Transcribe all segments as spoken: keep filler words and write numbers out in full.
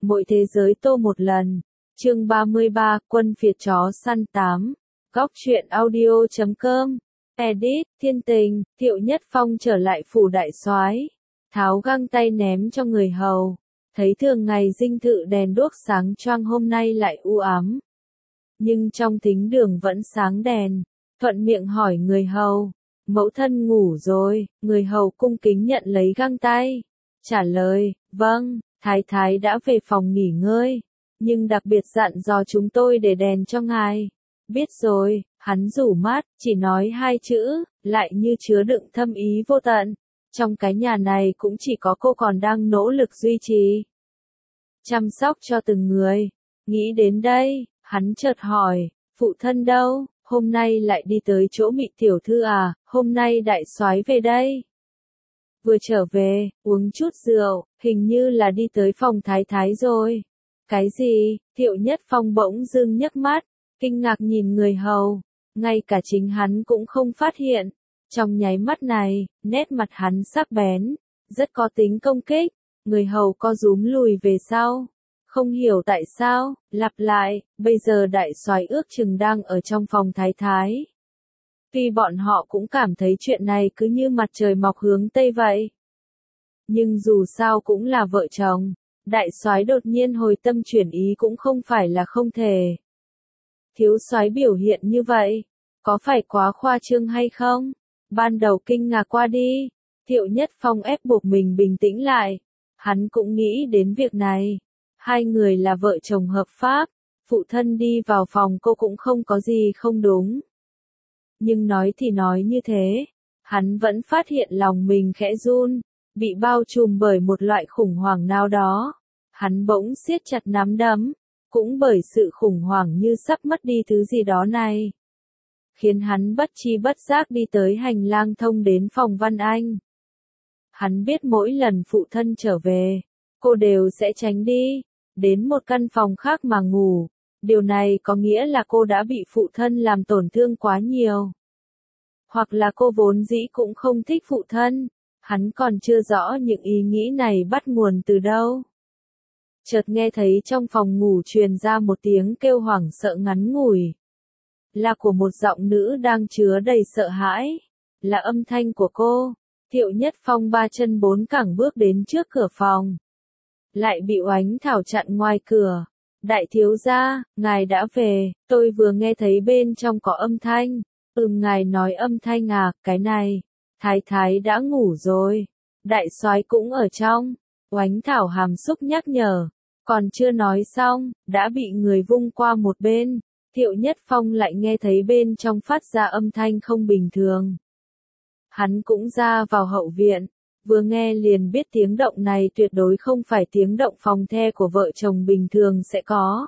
Mỗi thế giới tô một lần. Chương ba mươi ba, Quân phiệt chó săn tám. Góc truyện audio chấm com. Edit, Thiên Tình, Thiệu Nhất Phong trở lại phủ đại soái, tháo găng tay ném cho người hầu. Thấy thường ngày dinh thự đèn đuốc sáng choang hôm nay lại u ám. Nhưng trong thính đường vẫn sáng đèn, thuận miệng hỏi người hầu, mẫu thân ngủ rồi, người hầu cung kính nhận lấy găng tay. Trả lời, vâng, thái thái đã về phòng nghỉ ngơi, nhưng đặc biệt dặn dò chúng tôi để đèn cho ngài. Biết rồi, hắn rủ mắt, chỉ nói hai chữ, lại như chứa đựng thâm ý vô tận. Trong cái nhà này cũng chỉ có cô còn đang nỗ lực duy trì, chăm sóc cho từng người. Nghĩ đến đây, hắn chợt hỏi, phụ thân đâu, hôm nay lại đi tới chỗ Mị tiểu thư à, hôm nay đại soái về đây. Vừa trở về, uống chút rượu, hình như là đi tới phòng thái thái rồi. Cái gì? Thiệu Nhất Phong bỗng dưng nhấc mắt, kinh ngạc nhìn người hầu, ngay cả chính hắn cũng không phát hiện. Trong nháy mắt này, nét mặt hắn sắc bén, rất có tính công kích, người hầu co rúm lùi về sau. Không hiểu tại sao, lặp lại, bây giờ đại soái ước chừng đang ở trong phòng thái thái. Tuy bọn họ cũng cảm thấy chuyện này cứ như mặt trời mọc hướng Tây vậy. Nhưng dù sao cũng là vợ chồng, đại soái đột nhiên hồi tâm chuyển ý cũng không phải là không thể. Thiếu soái biểu hiện như vậy, có phải quá khoa trương hay không? Ban đầu kinh ngạc qua đi, Thiệu Nhất Phong ép buộc mình bình tĩnh lại. Hắn cũng nghĩ đến việc này. Hai người là vợ chồng hợp pháp, phụ thân đi vào phòng cô cũng không có gì không đúng. Nhưng nói thì nói như thế, hắn vẫn phát hiện lòng mình khẽ run, bị bao trùm bởi một loại khủng hoảng nào đó. Hắn bỗng siết chặt nắm đấm, cũng bởi sự khủng hoảng như sắp mất đi thứ gì đó này, khiến hắn bất chi bất giác đi tới hành lang thông đến phòng Văn Anh. Hắn biết mỗi lần phụ thân trở về, cô đều sẽ tránh đi, đến một căn phòng khác mà ngủ. Điều này có nghĩa là cô đã bị phụ thân làm tổn thương quá nhiều. Hoặc là cô vốn dĩ cũng không thích phụ thân, hắn còn chưa rõ những ý nghĩ này bắt nguồn từ đâu. Chợt nghe thấy trong phòng ngủ truyền ra một tiếng kêu hoảng sợ ngắn ngủi. Là của một giọng nữ đang chứa đầy sợ hãi. Là âm thanh của cô. Thiệu Nhất Phong ba chân bốn cẳng bước đến trước cửa phòng. Lại bị Oánh Thảo chặn ngoài cửa. Đại thiếu gia, ngài đã về, tôi vừa nghe thấy bên trong có âm thanh. Ừm, ngài nói âm thanh à, cái này. Thái thái đã ngủ rồi. Đại soái cũng ở trong. Oánh Thảo hàm xúc nhắc nhở. Còn chưa nói xong, đã bị người vung qua một bên. Thiệu Nhất Phong lại nghe thấy bên trong phát ra âm thanh không bình thường. Hắn cũng ra vào hậu viện, vừa nghe liền biết tiếng động này tuyệt đối không phải tiếng động phòng the của vợ chồng bình thường sẽ có.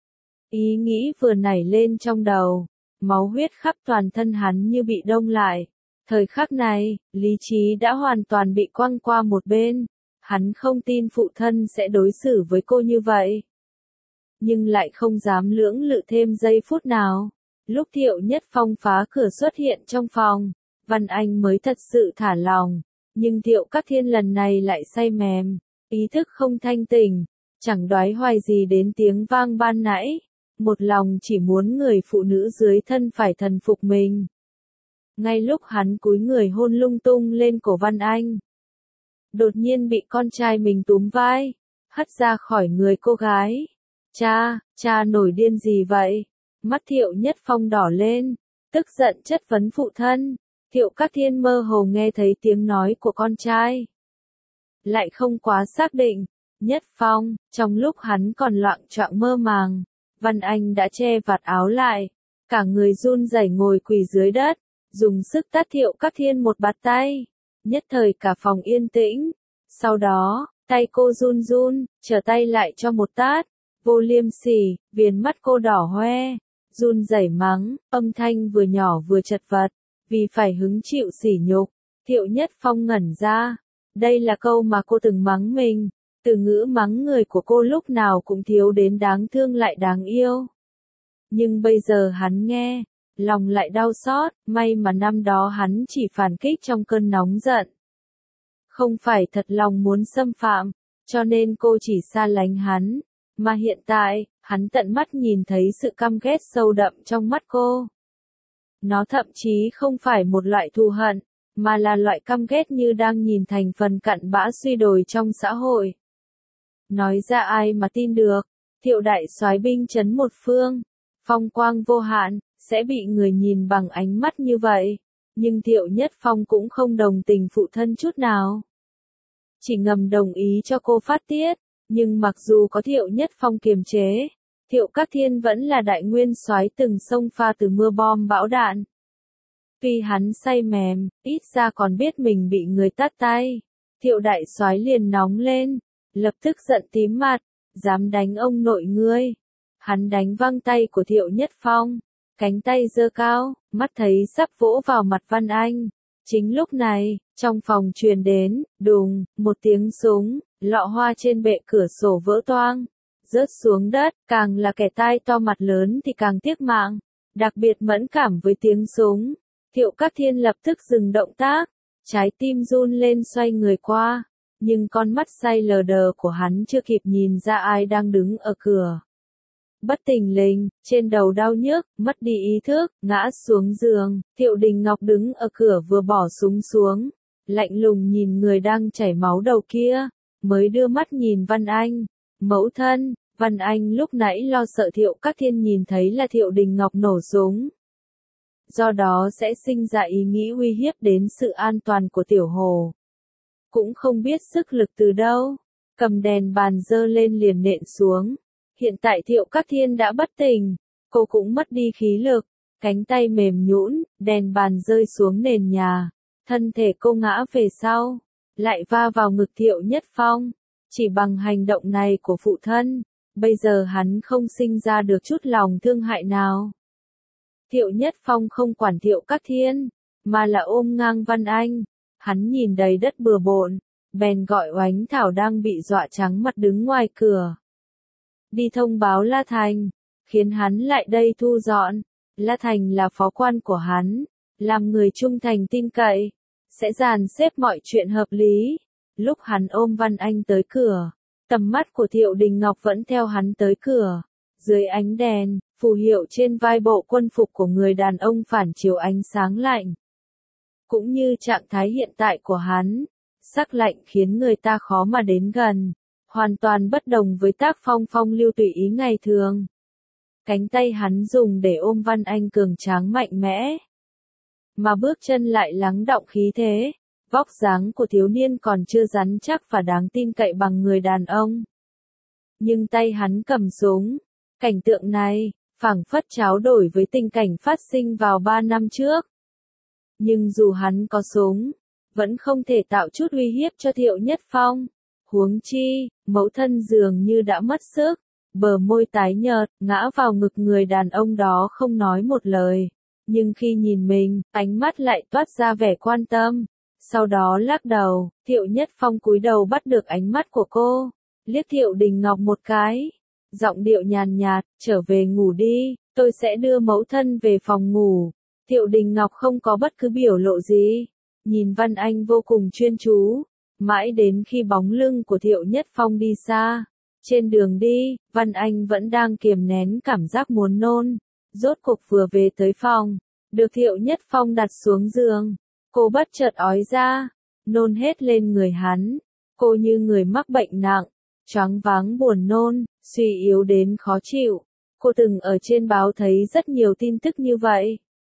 Ý nghĩ vừa nảy lên trong đầu, máu huyết khắp toàn thân hắn như bị đông lại. Thời khắc này, lý trí đã hoàn toàn bị quăng qua một bên. Hắn không tin phụ thân sẽ đối xử với cô như vậy. Nhưng lại không dám lưỡng lự thêm giây phút nào. Lúc Thiệu Nhất Phong phá cửa xuất hiện trong phòng, Văn Anh mới thật sự thả lòng. Nhưng Thiệu Các Thiên lần này lại say mềm, ý thức không thanh tỉnh, chẳng đoái hoài gì đến tiếng vang ban nãy. Một lòng chỉ muốn người phụ nữ dưới thân phải thần phục mình. Ngay lúc hắn cúi người hôn lung tung lên cổ Văn Anh, đột nhiên bị con trai mình túm vai, hất ra khỏi người cô gái. Cha, cha nổi điên gì vậy? Mắt Thiệu Nhất Phong đỏ lên, tức giận chất vấn phụ thân. Thiệu Các Thiên mơ hồ nghe thấy tiếng nói của con trai, lại không quá xác định. Nhất Phong, trong lúc hắn còn loạng choạng mơ màng, Văn Anh đã che vạt áo lại, cả người run rẩy ngồi quỳ dưới đất, dùng sức tát Thiệu Các Thiên một bạt tay. Nhất thời cả phòng yên tĩnh. Sau đó, tay cô run run, trở tay lại cho một tát. Vô liêm sỉ, viền mắt cô đỏ hoe, run rẩy mắng, âm thanh vừa nhỏ vừa chật vật, vì phải hứng chịu sỉ nhục. Thiệu Nhất Phong ngẩn ra. Đây là câu mà cô từng mắng mình. Từ ngữ mắng người của cô lúc nào cũng thiếu đến đáng thương lại đáng yêu. Nhưng bây giờ hắn nghe, lòng lại đau xót. May mà năm đó hắn chỉ phản kích trong cơn nóng giận, không phải thật lòng muốn xâm phạm. cho nên cô chỉ xa lánh hắn. Mà hiện tại, hắn tận mắt nhìn thấy sự căm ghét sâu đậm trong mắt cô. Nó thậm chí không phải một loại thù hận, mà là loại căm ghét như đang nhìn thành phần cặn bã suy đồi trong xã hội. Nói ra ai mà tin được, Thiệu đại soái binh trấn một phương, phong quang vô hạn, sẽ bị người nhìn bằng ánh mắt như vậy. Nhưng Thiệu Nhất Phong cũng không đồng tình phụ thân chút nào. Chỉ ngầm đồng ý cho cô phát tiết, nhưng mặc dù có Thiệu Nhất Phong kiềm chế, Thiệu Các Thiên vẫn là đại nguyên soái từng xông pha từ mưa bom bão đạn. Tuy hắn say mềm, ít ra còn biết mình bị người tát tay, Thiệu đại soái liền nóng lên, lập tức giận tím mặt, dám đánh ông nội ngươi. Hắn đánh văng tay của Thiệu Nhất Phong, cánh tay giơ cao, mắt thấy sắp vỗ vào mặt Văn Anh. Chính lúc này, trong phòng truyền đến, đùng, một tiếng súng, lọ hoa trên bệ cửa sổ vỡ toang, rớt xuống đất, càng là kẻ tai to mặt lớn thì càng tiếc mạng, đặc biệt mẫn cảm với tiếng súng. Thiệu Các Thiên lập tức dừng động tác, trái tim run lên xoay người qua, nhưng con mắt say lờ đờ của hắn chưa kịp nhìn ra ai đang đứng ở cửa. Bất thình lình, trên đầu đau nhức, mất đi ý thức, ngã xuống giường, Thiệu Đình Ngọc đứng ở cửa vừa bỏ súng xuống, lạnh lùng nhìn người đang chảy máu đầu kia, mới đưa mắt nhìn Văn Anh. Mẫu thân, Văn Anh lúc nãy lo sợ Thiệu Các Thiên nhìn thấy là Thiệu Đình Ngọc nổ súng. Do đó sẽ sinh ra ý nghĩ uy hiếp đến sự an toàn của Tiểu Hồ. Cũng không biết sức lực từ đâu, cầm đèn bàn giơ lên liền nện xuống. Hiện tại Thiệu Các Thiên đã bất tỉnh, cô cũng mất đi khí lực, cánh tay mềm nhũn, đèn bàn rơi xuống nền nhà, thân thể cô ngã về sau, lại va vào ngực Thiệu Nhất Phong. Chỉ bằng hành động này của phụ thân, bây giờ hắn không sinh ra được chút lòng thương hại nào. Thiệu Nhất Phong không quản Thiệu Các Thiên, mà là ôm ngang Văn Anh. Hắn nhìn đầy đất bừa bộn, bèn gọi Oánh Thảo đang bị dọa trắng mặt đứng ngoài cửa. Đi thông báo La Thành, khiến hắn lại đây thu dọn. La Thành là phó quan của hắn, làm người trung thành tin cậy, sẽ dàn xếp mọi chuyện hợp lý. Lúc hắn ôm Văn Anh tới cửa, tầm mắt của Thiệu Đình Ngọc vẫn theo hắn tới cửa. Dưới ánh đèn, phù hiệu trên vai bộ quân phục của người đàn ông phản chiếu ánh sáng lạnh. Cũng như trạng thái hiện tại của hắn, sắc lạnh khiến người ta khó mà đến gần, hoàn toàn bất đồng với tác phong phong lưu tùy ý ngày thường. Cánh tay hắn dùng để ôm Văn Anh cường tráng mạnh mẽ, mà bước chân lại lắng đọng khí thế. Vóc dáng của thiếu niên còn chưa rắn chắc và đáng tin cậy bằng người đàn ông. Nhưng tay hắn cầm súng, cảnh tượng này, phảng phất tráo đổi với tình cảnh phát sinh vào ba năm trước. Nhưng dù hắn có súng, vẫn không thể tạo chút uy hiếp cho Thiệu Nhất Phong. Huống chi, mẫu thân dường như đã mất sức, bờ môi tái nhợt, ngã vào ngực người đàn ông đó không nói một lời. Nhưng khi nhìn mình, ánh mắt lại toát ra vẻ quan tâm. Sau đó lắc đầu, Thiệu Nhất Phong cúi đầu bắt được ánh mắt của cô, liếc Thiệu Đình Ngọc một cái, giọng điệu nhàn nhạt, trở về ngủ đi, tôi sẽ đưa mẫu thân về phòng ngủ. Thiệu Đình Ngọc không có bất cứ biểu lộ gì, nhìn Văn Anh vô cùng chuyên chú, mãi đến khi bóng lưng của Thiệu Nhất Phong đi xa. Trên đường đi, Văn Anh vẫn đang kiềm nén cảm giác muốn nôn, rốt cuộc vừa về tới phòng, được Thiệu Nhất Phong đặt xuống giường. Cô bất chợt ói ra, nôn hết lên người hắn. Cô như người mắc bệnh nặng, choáng váng buồn nôn, suy yếu đến khó chịu. Cô từng ở trên báo thấy rất nhiều tin tức như vậy.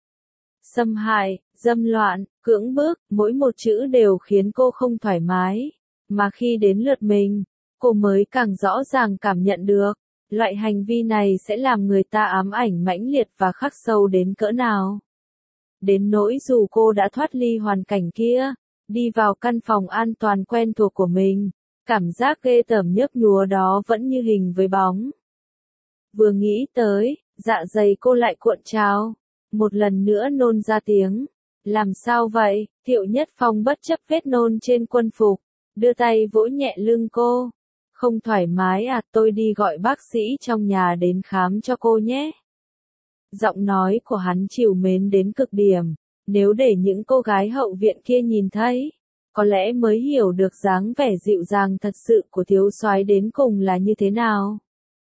Xâm hại, dâm loạn, cưỡng bức, mỗi một chữ đều khiến cô không thoải mái. Mà khi đến lượt mình, cô mới càng rõ ràng cảm nhận được, loại hành vi này sẽ làm người ta ám ảnh mãnh liệt và khắc sâu đến cỡ nào. Đến nỗi dù cô đã thoát ly hoàn cảnh kia, đi vào căn phòng an toàn quen thuộc của mình, cảm giác ghê tởm nhức nhúa đó vẫn như hình với bóng. Vừa nghĩ tới, dạ dày cô lại cuộn trào, một lần nữa nôn ra tiếng. Làm sao vậy? Thiệu Nhất Phong bất chấp vết nôn trên quân phục, đưa tay vỗ nhẹ lưng cô. Không thoải mái à, tôi đi gọi bác sĩ trong nhà đến khám cho cô nhé. Giọng nói của hắn trìu mến đến cực điểm, nếu để những cô gái hậu viện kia nhìn thấy, có lẽ mới hiểu được dáng vẻ dịu dàng thật sự của thiếu soái đến cùng là như thế nào.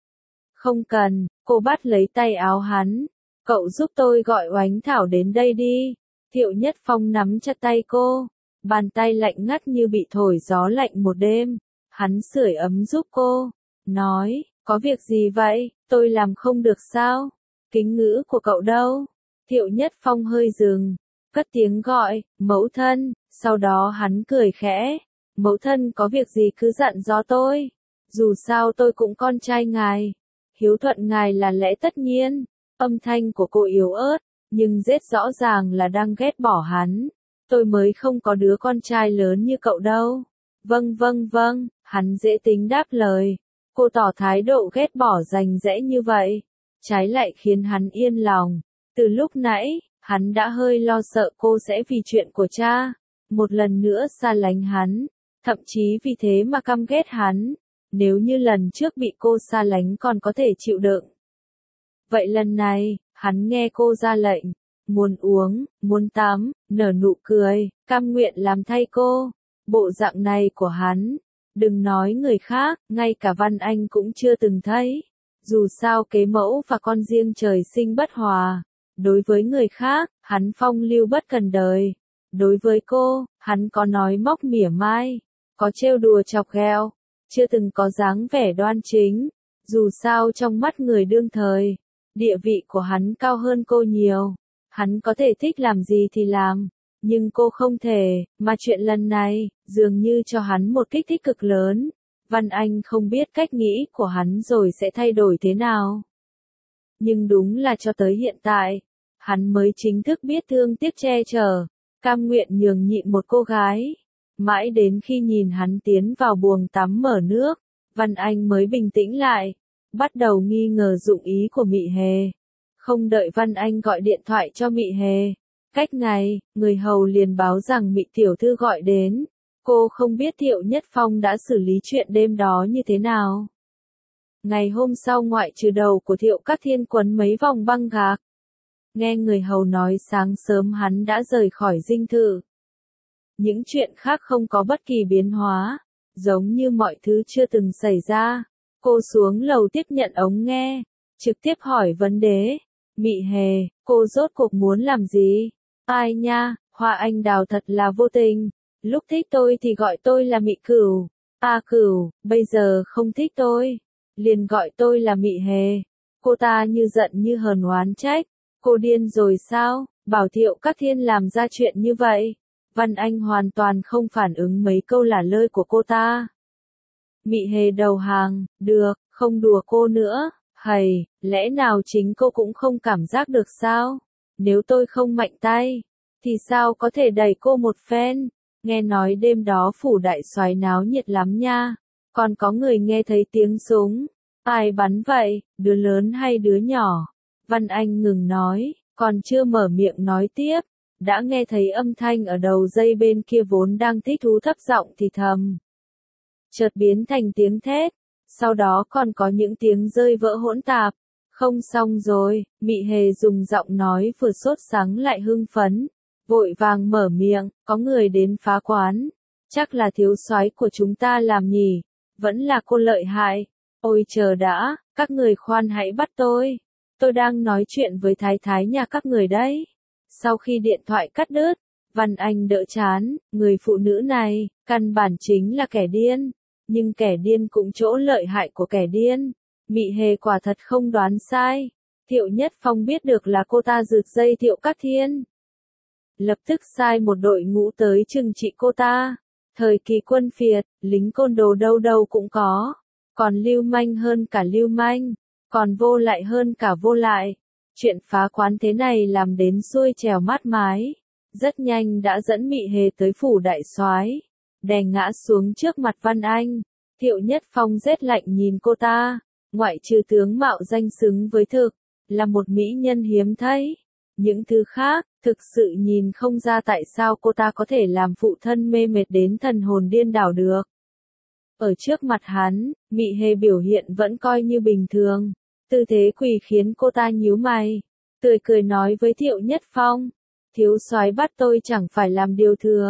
Không cần, cô bắt lấy tay áo hắn. Cậu giúp tôi gọi Oánh Thảo đến đây đi. Thiệu Nhất Phong nắm chặt tay cô. Bàn tay lạnh ngắt như bị thổi gió lạnh một đêm. Hắn sưởi ấm giúp cô. Nói, có việc gì vậy, tôi làm không được sao? Kính ngữ của cậu đâu? Thiệu Nhất Phong hơi dừng. Cất tiếng gọi, mẫu thân. Sau đó hắn cười khẽ. Mẫu thân có việc gì cứ dặn dò tôi. Dù sao tôi cũng con trai ngài. Hiếu thuận ngài là lẽ tất nhiên. Âm thanh của cô yếu ớt, nhưng rất rõ ràng là đang ghét bỏ hắn. Tôi mới không có đứa con trai lớn như cậu đâu. Vâng vâng vâng, hắn dễ tính đáp lời. Cô tỏ thái độ ghét bỏ rành rẽ như vậy. Trái lại khiến hắn yên lòng. Từ lúc nãy, hắn đã hơi lo sợ cô sẽ vì chuyện của cha. Một lần nữa xa lánh hắn. Thậm chí vì thế mà căm ghét hắn. Nếu như lần trước bị cô xa lánh còn có thể chịu đựng. Vậy lần này, hắn nghe cô ra lệnh, muốn uống, muốn tắm, nở nụ cười, cam nguyện làm thay cô. Bộ dạng này của hắn, đừng nói người khác, ngay cả Văn Anh cũng chưa từng thấy. Dù sao kế mẫu và con riêng trời sinh bất hòa. Đối với người khác, hắn phong lưu bất cần đời. Đối với cô, hắn có nói móc mỉa mai, có trêu đùa chọc ghẹo, chưa từng có dáng vẻ đoan chính. Dù sao trong mắt người đương thời, địa vị của hắn cao hơn cô nhiều. Hắn có thể thích làm gì thì làm, nhưng cô không thể, mà chuyện lần này, dường như cho hắn một kích thích cực lớn. Văn Anh không biết cách nghĩ của hắn rồi sẽ thay đổi thế nào. Nhưng đúng là cho tới hiện tại, hắn mới chính thức biết thương tiếc che chở, cam nguyện nhường nhịn một cô gái. Mãi đến khi nhìn hắn tiến vào buồng tắm mở nước, Văn Anh mới bình tĩnh lại, bắt đầu nghi ngờ dụng ý của Mị Hề. Không đợi Văn Anh gọi điện thoại cho Mị Hề, cách ngày, người hầu liền báo rằng Mị tiểu thư gọi đến. Cô không biết Thiệu Nhất Phong đã xử lý chuyện đêm đó như thế nào. Ngày hôm sau ngoại trừ đầu của Thiệu Các Thiên quấn mấy vòng băng gạc. Nghe người hầu nói sáng sớm hắn đã rời khỏi dinh thự. Những chuyện khác không có bất kỳ biến hóa, giống như mọi thứ chưa từng xảy ra. Cô xuống lầu tiếp nhận ống nghe, trực tiếp hỏi vấn đề. Mị Hề, cô rốt cuộc muốn làm gì? Ai nha, Hoa Anh Đào thật là vô tình. Lúc thích tôi thì gọi tôi là Mị Cửu. À Cửu, bây giờ không thích tôi, liền gọi tôi là Mị Hề. Cô ta như giận như hờn oán trách. Cô điên rồi sao? Bảo Thiệu Các Thiên làm ra chuyện như vậy. Văn Anh hoàn toàn không phản ứng mấy câu lả lơi của cô ta. Mị Hề đầu hàng, được, không đùa cô nữa. Hầy, lẽ nào chính cô cũng không cảm giác được sao? Nếu tôi không mạnh tay, thì sao có thể đẩy cô một phen? Nghe nói đêm đó phủ đại soái náo nhiệt lắm nha. Còn có người nghe thấy tiếng súng. Ai bắn vậy, đứa lớn hay đứa nhỏ? Văn Anh ngừng nói, còn chưa mở miệng nói tiếp. Đã nghe thấy âm thanh ở đầu dây bên kia vốn đang thích thú thấp giọng thì thầm. Chợt biến thành tiếng thét. Sau đó còn có những tiếng rơi vỡ hỗn tạp. Không xong rồi, Mị Hề dùng giọng nói vừa sốt sắng lại hưng phấn. Vội vàng mở miệng, có người đến phá quán. Chắc là thiếu soái của chúng ta làm nhỉ, vẫn là cô lợi hại. Ôi chờ đã, các người khoan hãy bắt tôi. Tôi đang nói chuyện với thái thái nhà các người đấy. Sau khi điện thoại cắt đứt, Văn Anh đỡ chán, người phụ nữ này, căn bản chính là kẻ điên. Nhưng kẻ điên cũng chỗ lợi hại của kẻ điên. Mị Hề quả thật không đoán sai. Thiệu Nhất Phong biết được là cô ta rượt dây Thiệu Các Thiên. Lập tức sai một đội ngũ tới trừng trị cô ta. Thời kỳ quân phiệt, lính côn đồ đâu đâu cũng có. Còn lưu manh hơn cả lưu manh. Còn vô lại hơn cả vô lại. Chuyện phá quán thế này làm đến xuôi trèo mát mái. Rất nhanh đã dẫn Mị Hề tới phủ đại soái, đè ngã xuống trước mặt Văn Anh. Thiệu Nhất Phong rét lạnh nhìn cô ta. Ngoại trừ tướng mạo danh xứng với thực, là một mỹ nhân hiếm thấy. Những thứ khác, thực sự nhìn không ra tại sao cô ta có thể làm phụ thân mê mệt đến thần hồn điên đảo được. Ở trước mặt hắn, Mị Hề biểu hiện vẫn coi như bình thường. Tư thế quỳ khiến cô ta nhíu mày, tươi cười nói với Thiệu Nhất Phong. Thiếu soái bắt tôi chẳng phải làm điều thừa.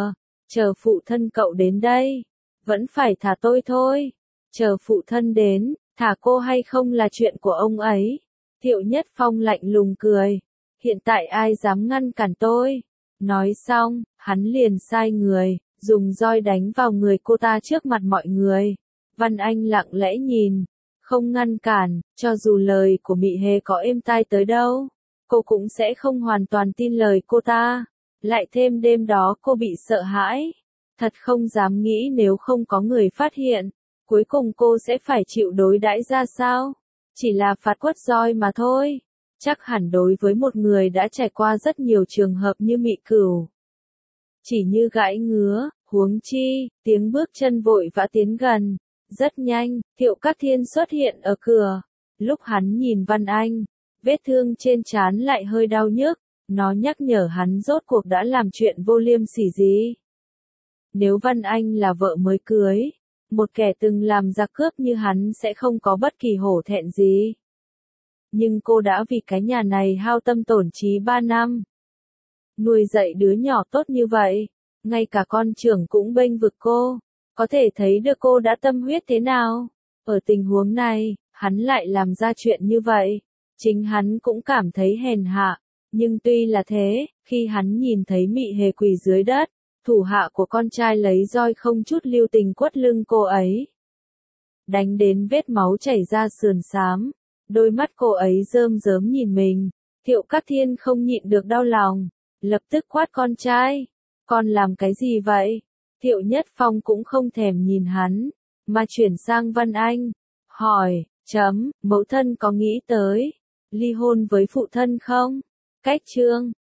chờ phụ thân cậu đến đây. Vẫn phải thả tôi thôi. Chờ phụ thân đến, thả cô hay không là chuyện của ông ấy. Thiệu Nhất Phong lạnh lùng cười. Hiện tại ai dám ngăn cản tôi. Nói xong, hắn liền sai người, dùng roi đánh vào người cô ta trước mặt mọi người. Văn Anh lặng lẽ nhìn, không ngăn cản, cho dù lời của Mị Hề có êm tai tới đâu, cô cũng sẽ không hoàn toàn tin lời cô ta. Lại thêm đêm đó cô bị sợ hãi, thật không dám nghĩ nếu không có người phát hiện, cuối cùng cô sẽ phải chịu đối đãi ra sao. Chỉ là phạt quất roi mà thôi. Chắc hẳn đối với một người đã trải qua rất nhiều trường hợp như Mị Cửu, chỉ như gãi ngứa, huống chi, tiếng bước chân vội vã tiến gần. Rất nhanh, Thiệu Các Thiên xuất hiện ở cửa. Lúc hắn nhìn Văn Anh, vết thương trên trán lại hơi đau nhức, nó nhắc nhở hắn rốt cuộc đã làm chuyện vô liêm sỉ gì. Nếu Văn Anh là vợ mới cưới, một kẻ từng làm giặc cướp như hắn sẽ không có bất kỳ hổ thẹn gì. Nhưng cô đã vì cái nhà này hao tâm tổn trí ba năm. Nuôi dạy đứa nhỏ tốt như vậy, ngay cả con trưởng cũng bênh vực cô, có thể thấy được cô đã tâm huyết thế nào. Ở tình huống này, hắn lại làm ra chuyện như vậy, chính hắn cũng cảm thấy hèn hạ. Nhưng tuy là thế, khi hắn nhìn thấy Mị Hề quỳ dưới đất, thủ hạ của con trai lấy roi không chút lưu tình quất lưng cô ấy, đánh đến vết máu chảy ra sườn xám, đôi mắt cô ấy rơm rớm nhìn mình, Thiệu Các Thiên không nhịn được đau lòng, lập tức quát con trai, con làm cái gì vậy? Thiệu Nhất Phong cũng không thèm nhìn hắn, mà chuyển sang Văn Anh, hỏi, chấm, mẫu thân có nghĩ tới ly hôn với phụ thân không? Cách chương